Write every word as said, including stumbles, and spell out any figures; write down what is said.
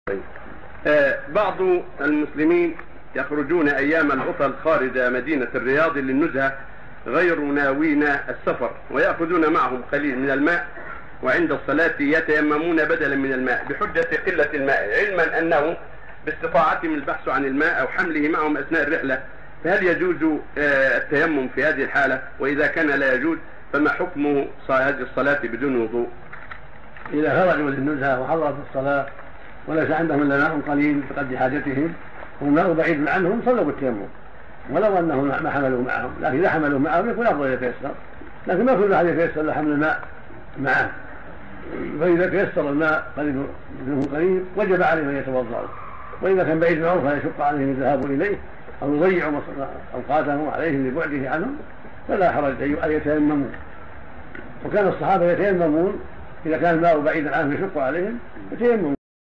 آه بعض المسلمين يخرجون أيام العطل خارج مدينة الرياض للنزهة غير ناوين السفر، ويأخذون معهم قليل من الماء، وعند الصلاة يتيممون بدلا من الماء بحجة قلة الماء، علما أنه باستطاعتهم البحث عن الماء أو حمله معهم أثناء الرحلة. فهل يجوز آه التيمم في هذه الحالة؟ وإذا كان لا يجوز فما حكم هذه الصلاة بدون وضوء؟ إذا خرجوا للنزهة وحضرت الصلاة وليس عندهم إلا ماء قليل بقدر حاجتهم والماء بعيد عنهم صلوا بالتيمم، ولو أنهم ما حملوا معهم، لكن إذا حملوا معهم يكون أفضل يتيسر، لكن ما كل أحد يتيسر لحمل الماء معه، فإذا تيسر الماء قريب منه قريب وجب عليهم أن يتوضأوا، وإذا كان بعيد معهم فيشق عليهم الذهاب إليه أو يضيعوا أوقاتهم عليهم لبعده عنهم فلا حرج أن يتيمموا. وكان الصحابة يتيممون إذا كان الماء بعيدا عنهم يشق عليهم يتيممون.